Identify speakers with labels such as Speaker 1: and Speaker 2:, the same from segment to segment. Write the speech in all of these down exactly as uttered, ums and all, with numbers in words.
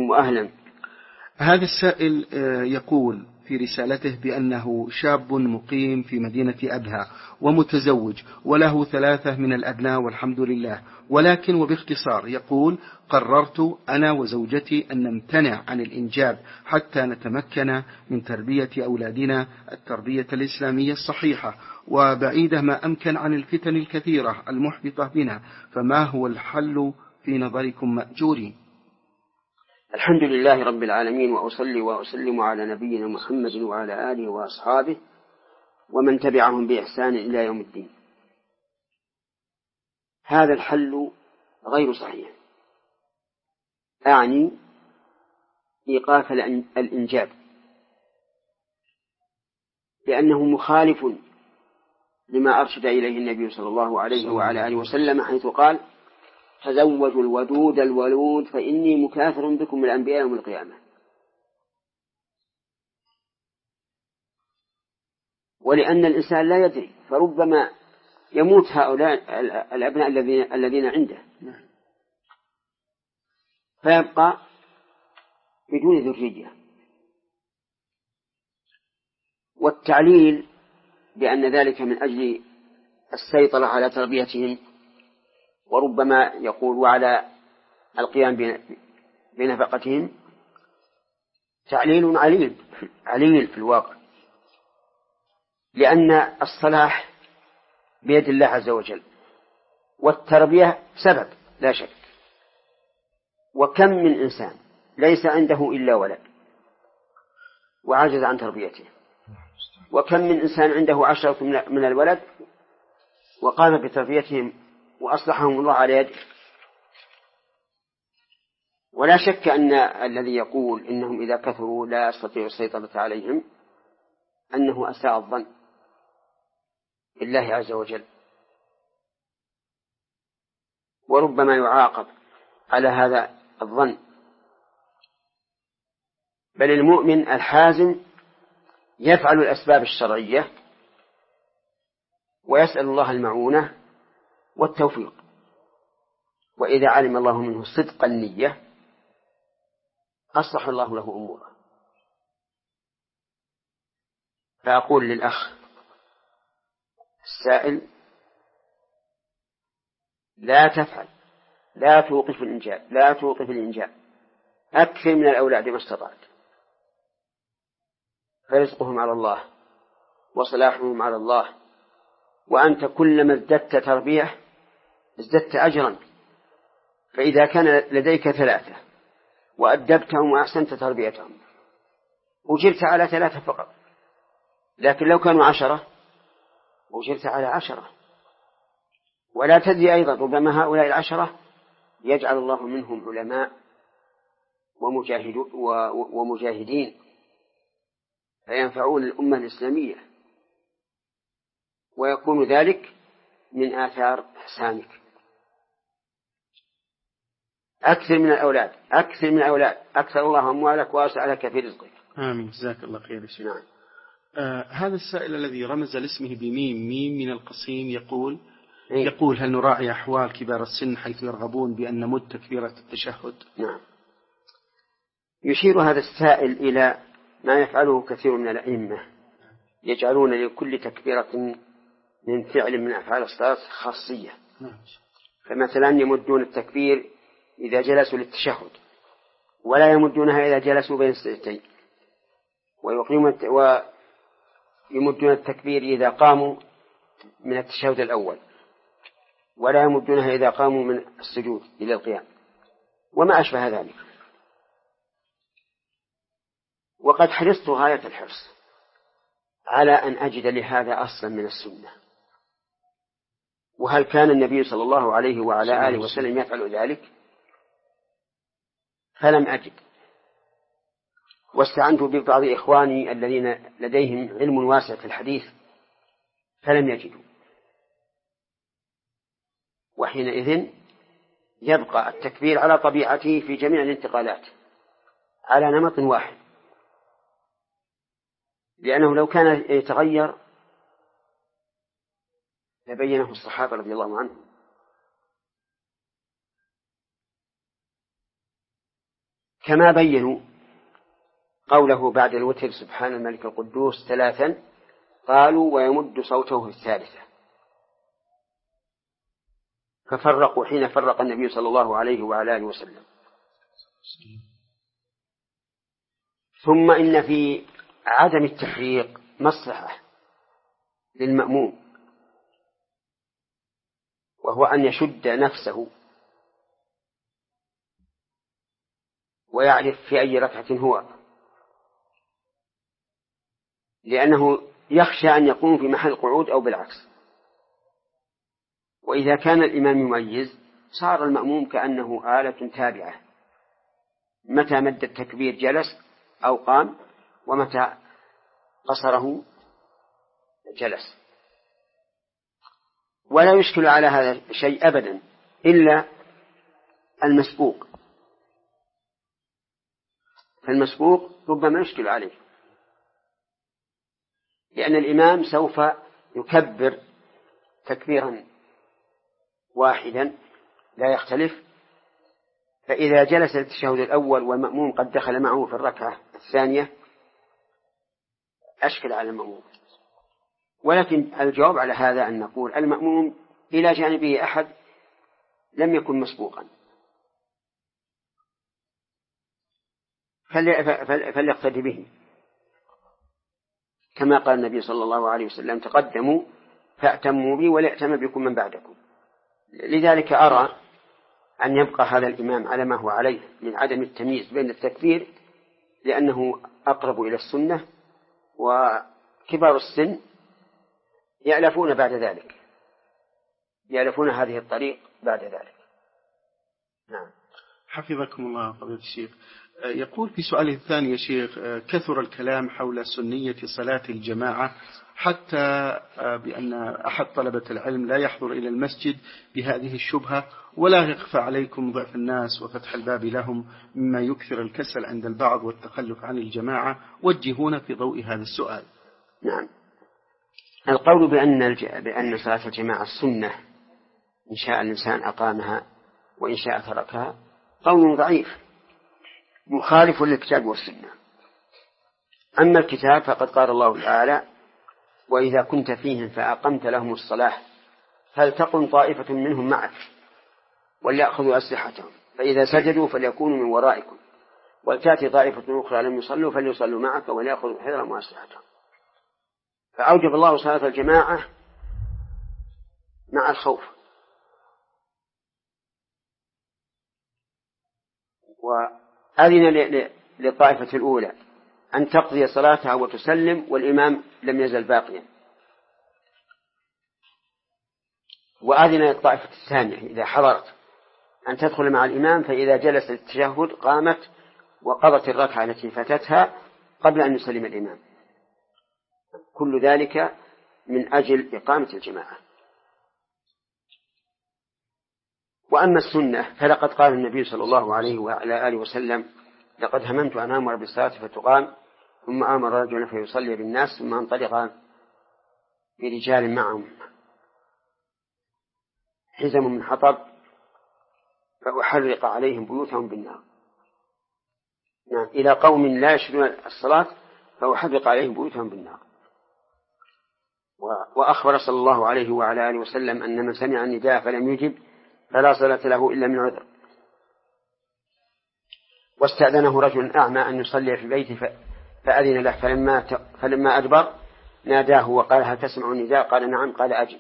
Speaker 1: بكم وأهلا.
Speaker 2: هذا السائل يقول في رسالته بأنه شاب مقيم في مدينة أبها ومتزوج وله ثلاثة من الأبناء والحمد لله، ولكن وباختصار يقول: قررت أنا وزوجتي أن نمتنع عن الإنجاب حتى نتمكن من تربية أولادنا التربية الإسلامية الصحيحة وبعيدة ما أمكن عن الفتن الكثيرة المحبطة بنا، فما هو الحل في نظركم مأجورين؟
Speaker 1: الحمد لله رب العالمين، وأصلي وأسلم على نبينا محمد وعلى آله وأصحابه ومن تبعهم بإحسان إلى يوم الدين. هذا الحل غير صحيح، أعني إيقاف الإنجاب، لأنه مخالف لما أرشد إليه النبي صلى الله عليه وعلى آله وسلم، حيث قال: تزوجوا الودود الولود فإني مكاثر بكم الأنبياء يوم القيامة. ولأن الإنسان لا يدري، فربما يموت هؤلاء الأبناء الذين الذين عنده فيبقى بدون ذرية. والتعليل بأن ذلك من أجل السيطرة على تربيتهم، وربما يقول وعلى القيام بنفقتهم، تعليل عليل عليل في الواقع، لأن الصلاح بيد الله عز وجل، والتربية سبب لا شك. وكم من إنسان ليس عنده إلا ولد وعجز عن تربيته، وكم من إنسان عنده عشرة من الولد وقام بتربيتهم وأصلحهم الله على يده. ولا شك أن الذي يقول إنهم إذا كثروا لا يستطيع السيطرة عليهم أنه أساء الظن بالله عز وجل، وربما يعاقب على هذا الظن. بل المؤمن الحازم يفعل الأسباب الشرعية ويسأل الله المعونة والتوفيق، وإذا علم الله منه صدق النية أصلح الله له أموره. فأقول للأخ السائل: لا تفعل، لا توقف الإنجاب، لا توقف الإنجاب، أكثر من الأولاد ما استطعت، فرزقهم على الله وصلاحهم على الله، وأنت كلما ازددت تربية ازددت أجرا. فإذا كان لديك ثلاثة وأدبتهم وأحسنت تربيتهم أجرت على ثلاثة فقط، لكن لو كانوا عشرة أجرت على عشرة. ولا تدري أيضا، ربما هؤلاء العشرة يجعل الله منهم علماء ومجاهدين فينفعون الأمة الإسلامية، ويكون ذلك من آثار إحسانك. أكثر من الأولاد، أكثر من الأولاد، أكثر الله أموالك وأوسع لك في رزقك.
Speaker 2: آمين، جزاك الله خير.
Speaker 1: نعم.
Speaker 2: آه هذا السائل الذي رمز لاسمه بميم ميم من القصيم يقول
Speaker 1: إيه؟
Speaker 2: يقول: هل نراعي أحوال كبار السن حيث يرغبون بأن نمد تكبيرة التشهد؟
Speaker 1: نعم. يشير هذا السائل إلى ما يفعله كثير من الأئمة، يجعلون لكل تكبيرة من فعل من أفعال الصلاة خاصية. فمثلا يمدون التكبير إذا جلسوا للتشهد، ولا يمدونها إذا جلسوا بين السجدتين، ويمدون التكبير إذا قاموا من التشهد الأول، ولا يمدونها إذا قاموا من السجود إلى القيام، وما أشبه ذلك. وقد حرصت غاية الحرص على أن أجد لهذا أصلا من السنة، وهل كان النبي صلى الله عليه وعلى آله وسلم يفعل ذلك؟ فلم أجد، واستعنت ببعض إخواني الذين لديهم علم واسع في الحديث فلم يجدوا، وحينئذ يبقى التكبير على طبيعته في جميع الانتقالات على نمط واحد، لأنه لو كان يتغير لبينه الصحابة رضي الله عنهم. كما بينوا قوله بعد الوتر سبحان الملك القدوس ثلاثا قالوا ويمد صوته في الثالثة، ففرقوا حين فرق النبي صلى الله عليه وعلى آله وسلم. ثم إن في عدم التفريق مصلحة للمأموم، وهو أن يشد نفسه ويعرف في أي ركعة هو، لأنه يخشى أن يكون في محل قعود أو بالعكس. وإذا كان الإمام يميز صار المأموم كأنه آلة تابعة، متى مد التكبير جلس أو قام، ومتى قصره جلس. ولا يشكل على هذا شيء أبدا إلا المسبوق، فالمسبوق ربما يشكل عليه، لأن الإمام سوف يكبر تكبيرا واحدا لا يختلف، فإذا جلس التشهد الأول والمأموم قد دخل معه في الركعة الثانية أشكل على المأموم. ولكن الجواب على هذا أن نقول المأموم إلى جانبه أحد لم يكن مسبوقا فليقتدي به، كما قال النبي صلى الله عليه وسلم تقدموا فأتموا بي وليأتم بكم من بعدكم. لذلك أرى أن يبقى هذا الإمام على ما هو عليه من عدم التمييز بين التكبير، لأنه أقرب إلى السنة، وكبار السن يألفون بعد ذلك، يألفون هذه الطريق بعد ذلك. نعم.
Speaker 2: حفظكم الله فضيلة الشيخ. يقول في سؤاله الثاني يا شيخ: كثر الكلام حول سنية صلاة الجماعة، حتى بأن أحد طلبة العلم لا يحضر إلى المسجد بهذه الشبهة، ولا يخفى عليكم ضعف الناس وفتح الباب لهم مما يكثر الكسل عند البعض والتخلف عن الجماعة، وجهونا في ضوء هذا السؤال.
Speaker 1: نعم. القول بأن الج... بأن صلاة الجماعة السنة إن شاء الإنسان أقامها وإن شاء تركها قول ضعيف مخالف للكتاب والسنة. أما الكتاب فقد قال الله تعالى: وإذا كنت فيهم فأقمت لهم الصلاة فلتقم طائفة منهم معك وليأخذوا أسلحتهم فإذا سجدوا فليكونوا من ورائكم ولتأتي طائفة أخرى لم يصلوا فليصلوا معك وليأخذوا حذرهم وأسلحتهم. فأوجب الله صلاة الجماعة مع الخوف، وأذن للطائفة الأولى أن تقضي صلاتها وتسلم والإمام لم يزل باقيا، وأذن للطائفة الثانية إذا حضرت أن تدخل مع الإمام، فإذا جلس التشهد قامت وقضت الركعة التي فاتتها قبل أن يسلم الإمام. كل ذلك من أجل إقامة الجماعة. وأما السنة فلقد قال النبي صلى الله عليه وعلى آله وسلم: لقد هممت أن آمر بالصلاة فتقام ثم آمر رجلا فيصلي بالناس ثم انطلق برجال معهم حزم من حطب فأحرق عليهم بيوتهم بالنار. نعم. إلى قوم لا يشهدون الصلاة فأحرق عليهم بيوتهم بالنار. وأخبر صلى الله عليه وعلى آله وسلم أن من سمع النداء فلم يجب فلا صلاة له إلا من عذر. واستأذنه رجل أعمى أن يصلي في بيته فأذن له، فلما فلما أدبر ناداه وقال: هل تسمع النداء؟ قال: نعم. قال: أجب.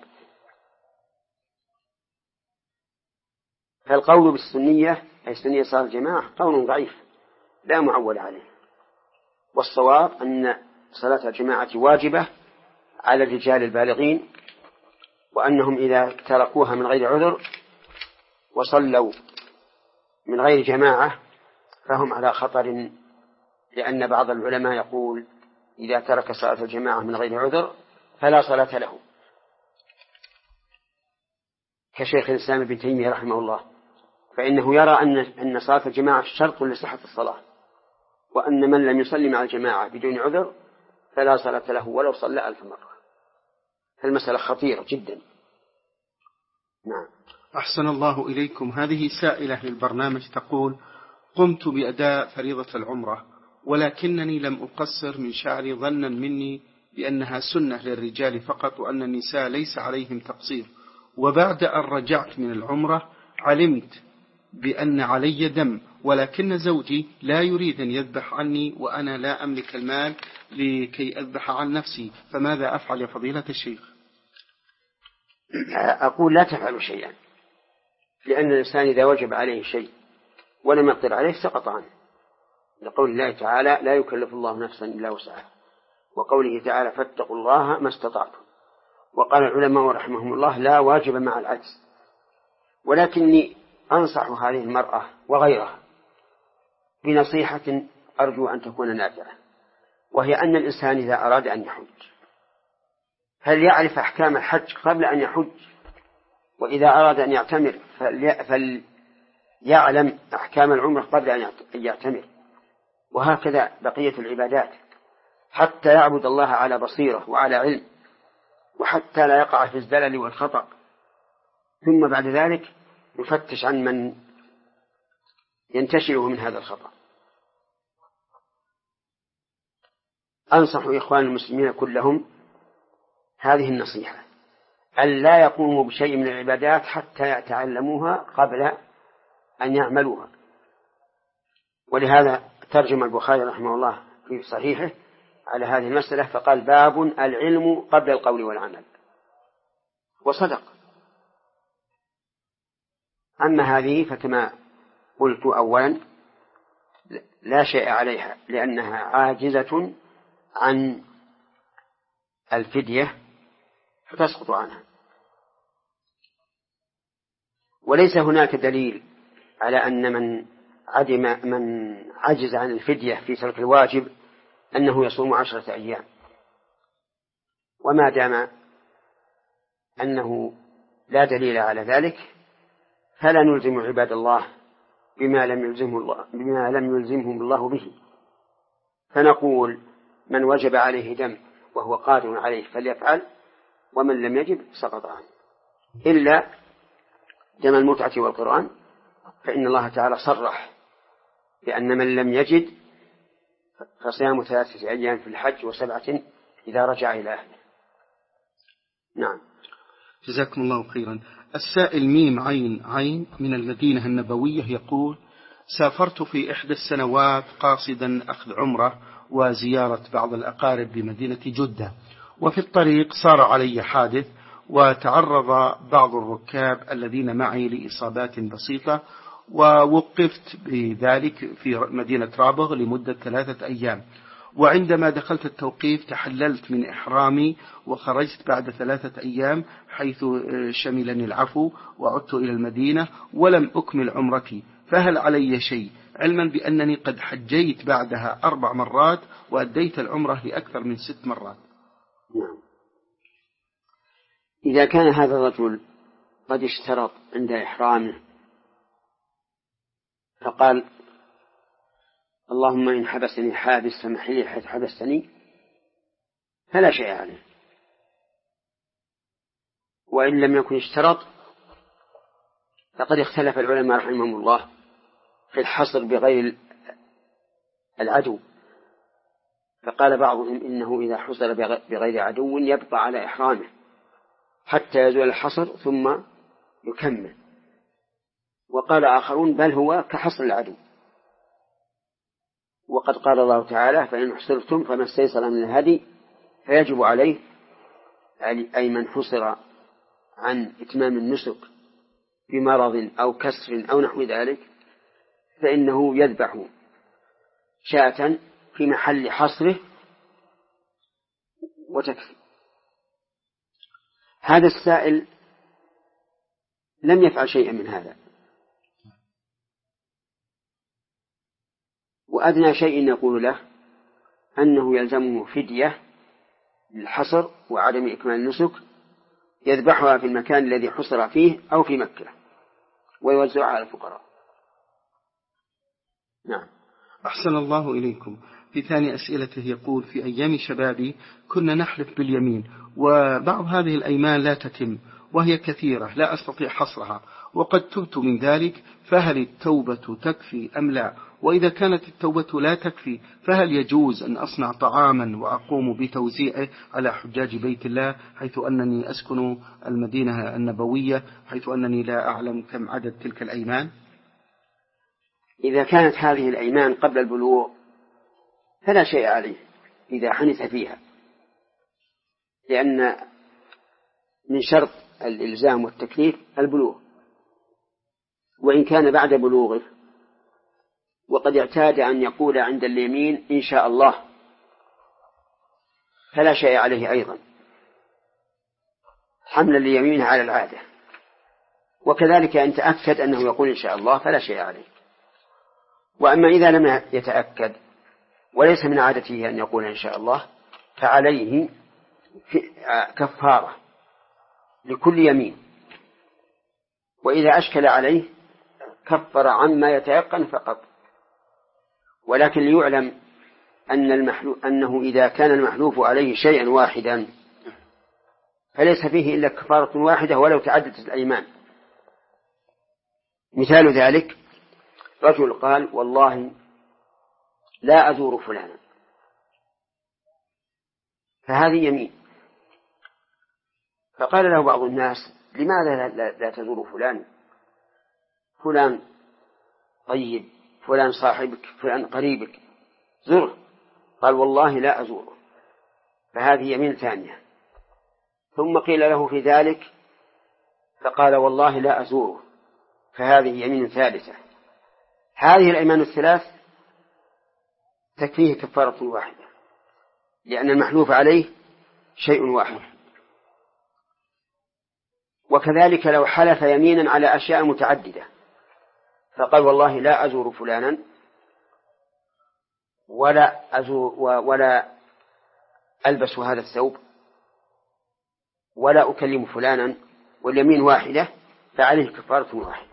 Speaker 1: فالقول بالسنية أي سنية صلاة الجماعة قول ضعيف لا معول عليه، والصواب أن صلاة الجماعة واجبة على الرجال البالغين، وأنهم إذا تركوها من غير عذر وصلوا من غير جماعة فهم على خطر، لأن بعض العلماء يقول: إذا ترك صلاة الجماعة من غير عذر فلا صلاة له، كشيخ الإسلام ابن تيمية رحمه الله، فإنه يرى أن أن صلاة الجماعة شرط لصحة الصلاة، وأن من لم يصلي مع الجماعة بدون عذر فلا صلاة له ولو صلى ألف مرة. فالمسألة خطيرة جدا. نعم.
Speaker 2: أحسن الله إليكم. هذه سائلة للبرنامج تقول: قمت بأداء فريضة العمرة ولكنني لم أقصر من شعري ظنا مني بأنها سنة للرجال فقط وأن النساء ليس عليهم تقصير، وبعد أن رجعت من العمرة علمت بأن علي دم، ولكن زوجي لا يريد أن يذبح عني وأنا لا أملك المال لكي أذبح عن نفسي، فماذا أفعل يا فضيلة الشيخ؟
Speaker 1: أقول لا تفعلوا شيئا، لأن الإنسان إذا وجب عليه شيء ولم يقدر عليه سقط عنه، لقول الله تعالى لا يكلف الله نفسا إلا وسعها، وقوله تعالى فاتقوا الله ما استطعتم. وقال العلماء رحمهم الله لا واجب مع العجز، ولكني أنصح هذه المرأة وغيرها بنصيحة أرجو أن تكون نافعة، وهي أن الإنسان إذا أراد أن يحج هل يعرف أحكام الحج قبل أن يحج، وإذا أراد أن يعتمر فليعلم أحكام العمرة قبل أن يعتمر، وهكذا بقية العبادات، حتى يعبد الله على بصيرة وعلى علم، وحتى لا يقع في الزلل والخطأ، ثم بعد ذلك يفتش عن من ينتشره من هذا الخطأ. أنصح إخوان المسلمين كلهم هذه النصيحة، أن لا يقوموا بشيء من العبادات حتى يتعلموها قبل أن يعملوها. ولهذا ترجم البخاري رحمه الله في صحيحه على هذه المسألة فقال باب العلم قبل القول والعمل، وصدق. أما هذه فكما قلت أولا لا شيء عليها لأنها عاجزة عن الفدية فتسقط عنها، وليس هناك دليل على أن من عدم من عجز عن الفدية في ترك الواجب أنه يصوم عشرة أيام، وما دام أنه لا دليل على ذلك فلا نلزم عباد الله بما لم يلزمه الله بما لم يلزمهم الله به، فنقول من وجب عليه دم وهو قادر عليه فليفعل، ومن لم يجب سقط عنه، إلا دم المتعة والقرآن، فإن الله تعالى صرح بأن من لم يجد فصيام ثلاثة أيام في الحج وسبعة إذا رجع إلى أهله. نعم.
Speaker 2: جزاكم الله خيرا. السائل ميم عين عين من المدينة النبوية يقول سافرت في إحدى السنوات قاصدا أخذ عمرة وزيارة بعض الأقارب بمدينة جدة، وفي الطريق صار علي حادث وتعرض بعض الركاب الذين معي لإصابات بسيطة، ووقفت بذلك في مدينة رابغ لمدة ثلاثة أيام، وعندما دخلت التوقيف تحللت من إحرامي وخرجت بعد ثلاثة أيام حيث شملني العفو وعدت إلى المدينة ولم أكمل عمرتي، فهل علي شيء علما بأنني قد حجيت بعدها أربع مرات وأديت العمرة لأكثر من ست مرات؟
Speaker 1: نعم. إذا كان هذا الرجل قد اشترط عند إحرامه فقال اللهم إن حبسني حابس فمحلي حيث حبستني فلا شيء عليه، وإن لم يكن اشترط فقد اختلف العلماء رحمهم الله في الحصر بغير العدو، فقال بعضهم إنه إذا حصر بغير عدو يبقى على إحرامه حتى يزول الحصر ثم يكمل، وقال آخرون بل هو كحصر العدو، وقد قال الله تعالى فإن حصرتم فما استيسر من الهدي فيجب عليه أي من حصر عن إتمام النسك بمرض أو كسر أو نحو ذلك فإنه يذبح شاة في محل حصره وتكفي. هذا السائل لم يفعل شيئا من هذا، وأدنى شيء يقول له أنه يلزمه فدية للحصر وعدم إكمال النسك يذبحها في المكان الذي حصر فيه أو في مكة ويوزعها على الفقراء. نعم.
Speaker 2: أحسن الله إليكم. في ثاني أسئلته يقول في أيام شبابي كنا نحلف باليمين وبعض هذه الأيمان لا تتم، وهي كثيرة لا أستطيع حصرها، وقد تبت من ذلك، فهل التوبة تكفي أم لا؟ وإذا كانت التوبة لا تكفي فهل يجوز أن أصنع طعاما وأقوم بتوزيعه على حجاج بيت الله، حيث أنني أسكن المدينة النبوية، حيث أنني لا أعلم كم عدد تلك الأيمان؟
Speaker 1: إذا كانت هذه الأيمان قبل البلوغ فلا شيء عليه إذا حنث فيها، لأن من شرط الإلزام والتكليف البلوغ، وإن كان بعد بلوغه وقد اعتاد أن يقول عند اليمين إن شاء الله فلا شيء عليه أيضا، حملا ليمينه على العادة. وكذلك أن تأكد أنه يقول إن شاء الله فلا شيء عليه. وأما إذا لم يتأكد وليس من عادته أن يقول إن شاء الله فعليه كفارة لكل يمين، وإذا أشكل عليه كفر عما يتيقن فقط. ولكن ليعلم أن المحلوف أنه إذا كان المحلوف عليه شيئا واحدا فليس فيه إلا كفارة واحدة ولو تعددت الأيمان. مثال ذلك رجل قال والله لا أزور فلانا، فهذه يمين، فقال له بعض الناس لماذا لا, لا تزور فلان فلان طيب، فلان صاحبك، فلان قريبك، زره. قال والله لا أزوره، فهذه يمين ثانية. ثم قيل له في ذلك فقال والله لا أزوره، فهذه يمين ثالثة. هذه الأيمان الثلاث تكفيه كفارة واحدة، لأن المحلوف عليه شيء واحد. وكذلك لو حلف يمينا على أشياء متعددة فقال والله لا أزور فلانا ولا أزور ولا ألبس هذا الثوب ولا أكلم فلانا، واليمين واحدة فعليه كفارة واحدة.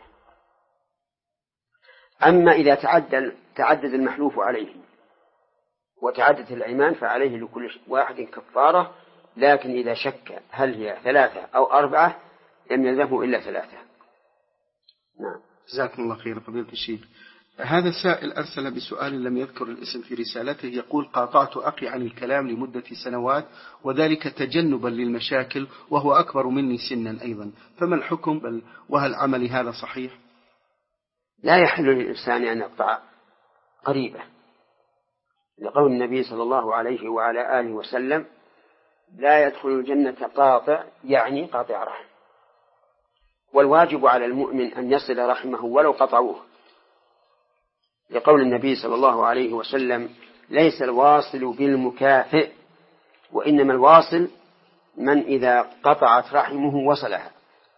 Speaker 1: أما إذا تعدد تعدد المحلوف عليه وتعدد الأيمان فعليه لكل واحد كفارة، لكن إذا شك هل هي ثلاثة أو أربعة لم يلزمه إلا ثلاثة. نعم.
Speaker 2: جزاكم الله خير فضيلة الشيخ. هذا السائل أرسل بسؤال لم يذكر الاسم في رسالته، يقول قاطعت أخي عن الكلام لمدة سنوات وذلك تجنبا للمشاكل وهو أكبر مني سنا أيضا، فما الحكم بل وهل عملي هذا صحيح؟
Speaker 1: لا يحل للإنسان أن يقطع قريبه، لقول النبي صلى الله عليه وعلى آله وسلم لا يدخل الجنة قاطع، يعني قاطع رحم. والواجب على المؤمن أن يصل رحمه ولو قطعوه، لقول النبي صلى الله عليه وسلم ليس الواصل بالمكافئ، وإنما الواصل من إذا قطعت رحمه وصلها.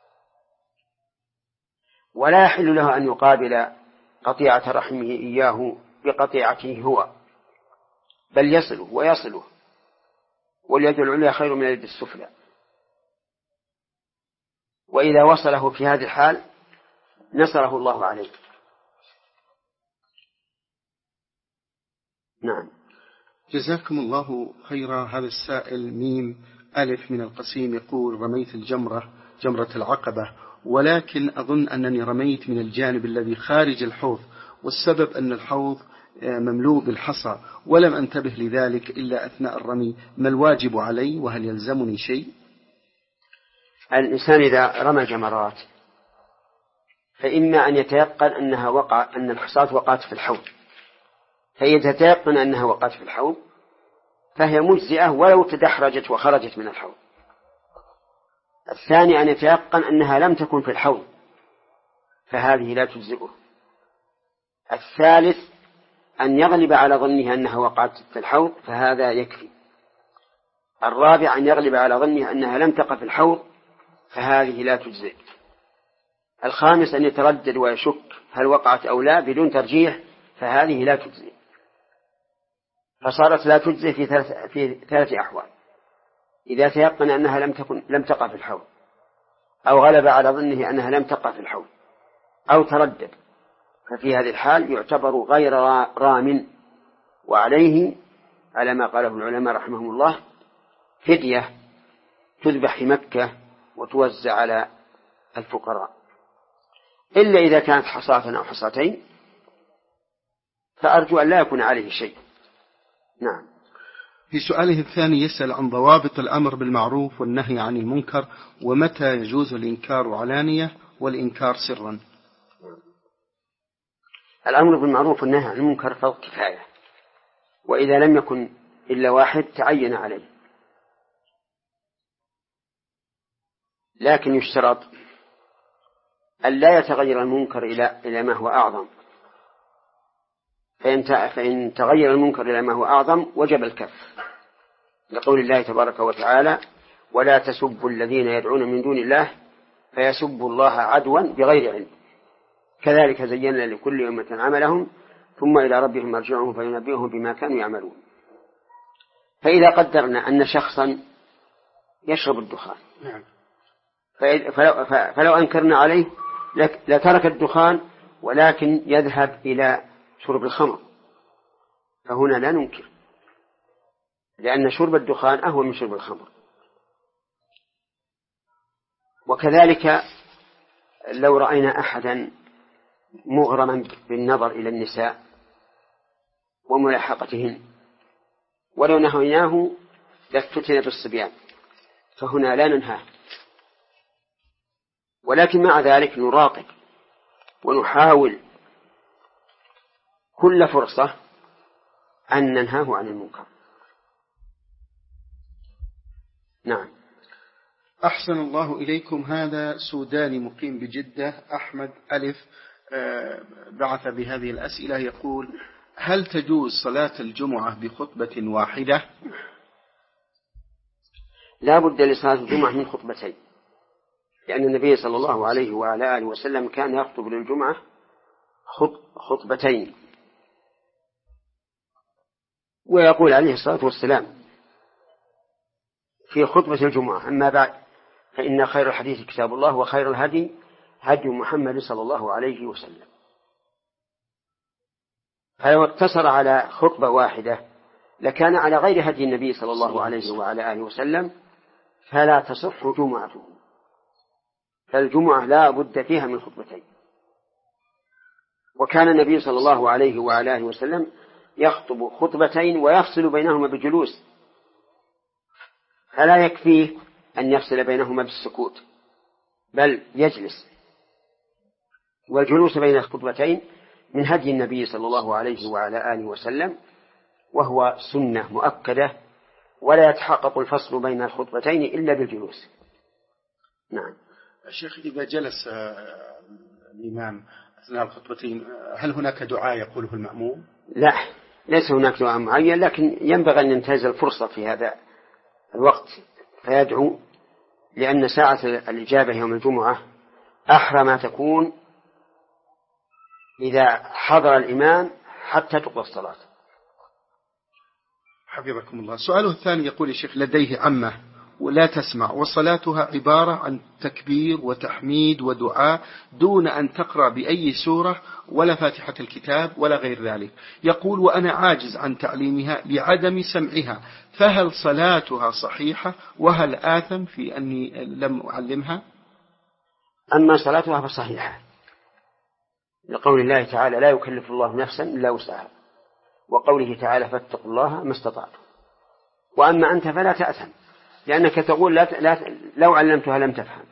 Speaker 1: ولا يحل له أن يقابل قطيعة رحمه إياه بقطيعته هو، بل يصله ويصله، واليد العليا خير من اليد السفلى. وإذا وصله في هذه الحال نصره الله عليه. نعم.
Speaker 2: جزاكم الله خيرا. هذا السائل ميم ألف من القصيم يقول رميت الجمرة جمرة العقبة، ولكن أظن أنني رميت من الجانب الذي خارج الحوض، والسبب أن الحوض مملوء بالحصى ولم أنتبه لذلك إلا أثناء الرمي، ما الواجب علي وهل يلزمني شيء؟
Speaker 1: الإنسان إذا رمى جمرات فإما أن يتيقن أنها وقع أن الحصاة وقعت في الحوض، فإذا تيقن أنها وقعت في الحوض فهي مجزئة ولو تدحرجت وخرجت من الحوض. الثاني أن يتيقن أنها لم تكن في الحوض فهذه لا تجزئه. الثالث أن يغلب على ظنه أنها وقعت في الحوض فهذا يكفي. الرابع أن يغلب على ظنه أنها لم تقع في الحوض فهذه لا تجزئ. الخامس أن يتردد ويشك هل وقعت أو لا بدون ترجيح فهذه لا تجزئ. فصارت لا تجزئ في ثلاث في ثلاث أحوال: إذا تيقن أنها لم تكن لم تقع في الحوض، أو غلب على ظنه أنها لم تقع في الحوض، أو تردد، ففي هذه الحال يعتبر غير رام، وعليه على ما قاله العلماء رحمهم الله فدية تذبح في مكة وتوزع على الفقراء، إلا إذا كانت حصاة أو حصاتين فأرجو أن لا يكون عليه شيء. نعم.
Speaker 2: في سؤاله الثاني يسأل عن ضوابط الأمر بالمعروف والنهي عن المنكر، ومتى يجوز الإنكار علانية والإنكار سرا.
Speaker 1: الأمر بالمعروف والنهي عن المنكر فرض كفاية، وإذا لم يكن إلا واحد تعين عليه، لكن يشترط أن لا يتغير المنكر إلى إلى ما هو أعظم، فإن فإن تغير المنكر إلى ما هو أعظم وجب الكف، لقول الله تبارك وتعالى: ولا تسبوا الذين يدعون من دون الله فيسبوا الله عدوا بغير علم كذلك زينا لكل أمة عملهم ثم إلى ربهم مرجعهم فينبئهم بما كانوا يعملون. فإذا قدرنا أن شخصا يشرب الدخان فلو, فلو أنكرنا عليه لترك الدخان ولكن يذهب إلى شرب الخمر، فهنا لا ننكر، لأن شرب الدخان أهون من شرب الخمر. وكذلك لو رأينا أحدا مغرما بالنظر إلى النساء وملاحقتهن ولو نهيناه لافتتن بالصبيان، فهنا لا ننهاه، ولكن مع ذلك نراقب ونحاول كل فرصة أن ننهاه عن المنكر. نعم.
Speaker 2: أحسن الله إليكم. هذا سوداني مقيم بجدة، أحمد ألف، بعث بهذه الأسئلة، يقول: هل تجوز صلاة الجمعة بخطبة واحدة؟
Speaker 1: لا بد لصلاة الجمعة من خطبتين، لأن النبي صلى الله عليه وعلى آله وسلم كان يخطب للجمعة خطبتين، ويقول عليه الصلاة والسلام في خطبة الجمعة: أما بعد فإن خير الحديث كتاب الله وخير الهدي هدي محمد صلى الله عليه وسلم. فلو اقتصر على خطبة واحدة لكان على غير هدي النبي صلى الله عليه وعلى آله وسلم، فلا تصح جمعته، فالجمعة لا بد فيها من خطبتين. وكان النبي صلى الله عليه وعلى آله وسلم يخطب خطبتين ويفصل بينهما بجلوس، فلا يكفيه أن يفصل بينهما بالسكوت، بل يجلس. والجلوس بين الخطبتين من هدي النبي صلى الله عليه وعلى آله وسلم، وهو سنة مؤكدة، ولا يتحقق الفصل بين الخطبتين إلا بالجلوس. نعم.
Speaker 2: الشيخ، إذا جلس الإمام أثناء الخطبتين هل هناك دعاء يقوله المأموم؟
Speaker 1: لا، ليس هناك دعاء معين، لكن ينبغي أن ينتهز الفرصة في هذا الوقت فيدعو، لأن ساعة الإجابة يوم الجمعة أحرى ما تكون إذا حضر الإمام حتى تقضى الصلاة.
Speaker 2: حفظكم الله. سؤاله الثاني يقول: الشيخ لديه عمة ولا تسمع، وصلاتها عبارة عن تكبير وتحميد ودعاء دون أن تقرأ بأي سورة ولا فاتحة الكتاب ولا غير ذلك. يقول: وأنا عاجز عن تعليمها لعدم سمعها، فهل صلاتها صحيحة؟ وهل آثم في أني لم أعلمها؟
Speaker 1: أما صلاتها فصحيحة، لقول الله تعالى: لا يكلف الله نفسا إلا وسعها، وقوله تعالى: فاتقوا الله ما استطعتم. وأما أنت فلا تأثم، لأنك تقول لا لا لو علمتها لم تفهم،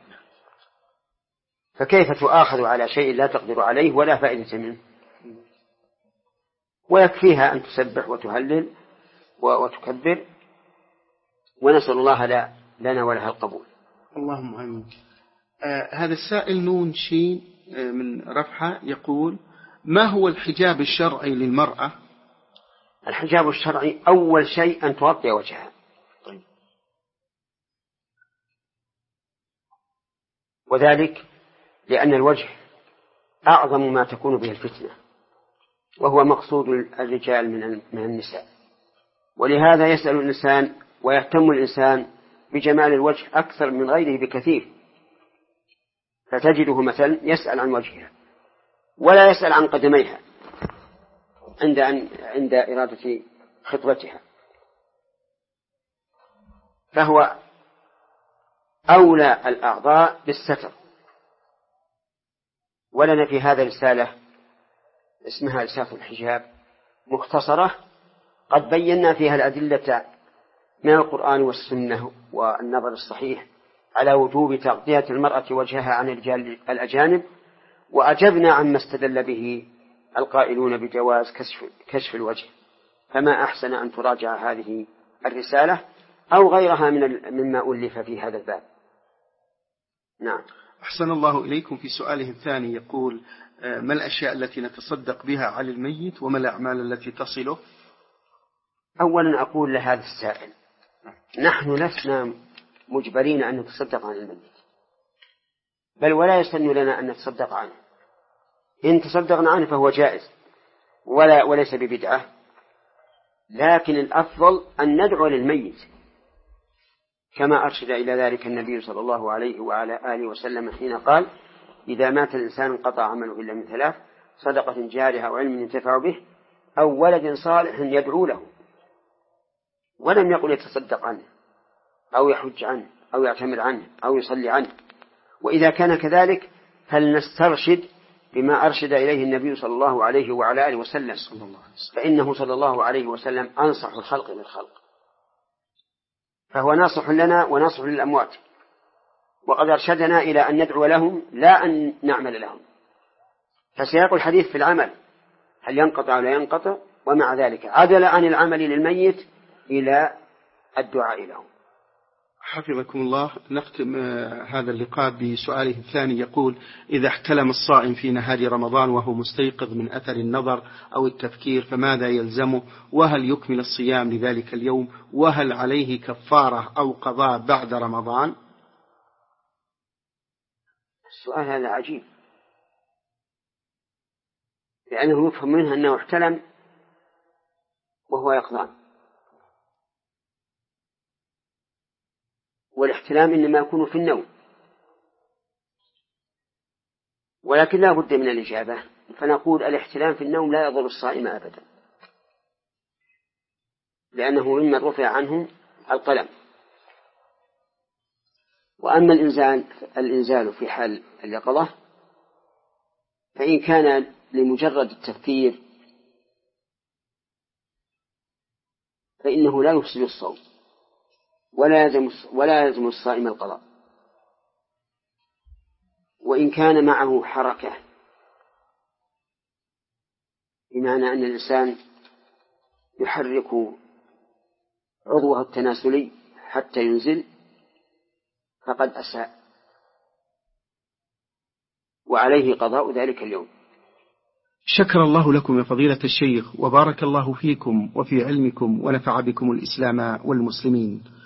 Speaker 1: فكيف تؤاخذ على شيء لا تقدر عليه ولا فائدة منه؟ ويكفيها أن تسبح وتهلل وتكبر، ونسأل الله لا لنا ولها القبول.
Speaker 2: اللهم آمين. آه هذا السائل نون شين آه من رفحة يقول: ما هو الحجاب الشرعي للمرأة؟
Speaker 1: الحجاب الشرعي أول شيء أن تغطي وجهها، وذلك لأن الوجه أعظم ما تكون به الفتنة، وهو مقصود الرجال من النساء، ولهذا يسأل الإنسان ويهتم الإنسان بجمال الوجه أكثر من غيره بكثير، فتجده مثلا يسأل عن وجهها ولا يسأل عن قدميها عند عند إرادة خطبتها. فهو أولى الأعضاء بالستر. ولنا في هذا رسالة اسمها رسالة الحجاب مختصرة قد بينا فيها الأدلة من القرآن والسنة والنظر الصحيح على وجوب تغطية المرأة وجهها عن الرجال الأجانب، وأجبنا عما استدل به القائلون بجواز كشف, كشف الوجه. فما أحسن أن تراجع هذه الرسالة أو غيرها من مما ألف في هذا الباب. نعم.
Speaker 2: أحسن الله إليكم. في سؤاله الثاني يقول: ما الأشياء التي نتصدق بها على الميت وما الأعمال التي تصله؟
Speaker 1: أولا أقول لهذا السائل: نحن لسنا مجبرين أن نتصدق عن الميت، بل ولا يسن لنا أن نتصدق عنه. إن تصدقنا عنه فهو جائز ولا وليس ببدعة، لكن الأفضل أن ندعو للميت كما أرشد إلى ذلك النبي صلى الله عليه وعلى آله وسلم حين قال: إذا مات الإنسان انقطع عمله إلا من ثلاث: صدقة جارها أو علم ينتفع به أو ولد صالح يدعو له. ولم يقل يتصدق عنه أو يحج عنه أو يعتمر عنه أو يصلي عنه. وإذا كان كذلك فلنسترشد بما أرشد إليه النبي صلى الله عليه وعلى آله وسلم، فإنه صلى الله عليه وسلم أنصح الخلق للخلق، فهو ناصح لنا وناصح للأموات، وقد أرشدنا إلى أن ندعو لهم لا أن نعمل لهم. فسياق الحديث في العمل هل ينقطع ولا ينقطع، ومع ذلك عدل عن العمل للميت إلى الدعاء لهم.
Speaker 2: حفظكم الله. نختم هذا اللقاء بسؤاله الثاني يقول: إذا احتلم الصائم في نهار رمضان وهو مستيقظ من أثر النظر أو التفكير فماذا يلزمه؟ وهل يكمل الصيام لذلك اليوم؟ وهل عليه كفارة أو قضاء بعد رمضان؟
Speaker 1: السؤال هذا عجيب، لأنه يفهم منها أنه احتلم وهو يقظان، والاحتلام إنما يكون في النوم، ولكن لا بد من الإجابة. فنقول الاحتلام في النوم لا يضر الصائم أبدا، لأنه مما رفع عنه القلم. وأما الإنزال, الإنزال في حال اليقظة فإن كان لمجرد التفكير فإنه لا يفسد الصوم ولا يلزم ولا يلزم الصائم القضاء. وإن كان معه حركة، بمعنى أن الإنسان يحرك عضوه التناسلي حتى ينزل، فقد أساء وعليه قضاء ذلك اليوم.
Speaker 2: شكر الله لكم يا فضيلة الشيخ، وبارك الله فيكم وفي علمكم، ونفع بكم الإسلام والمسلمين.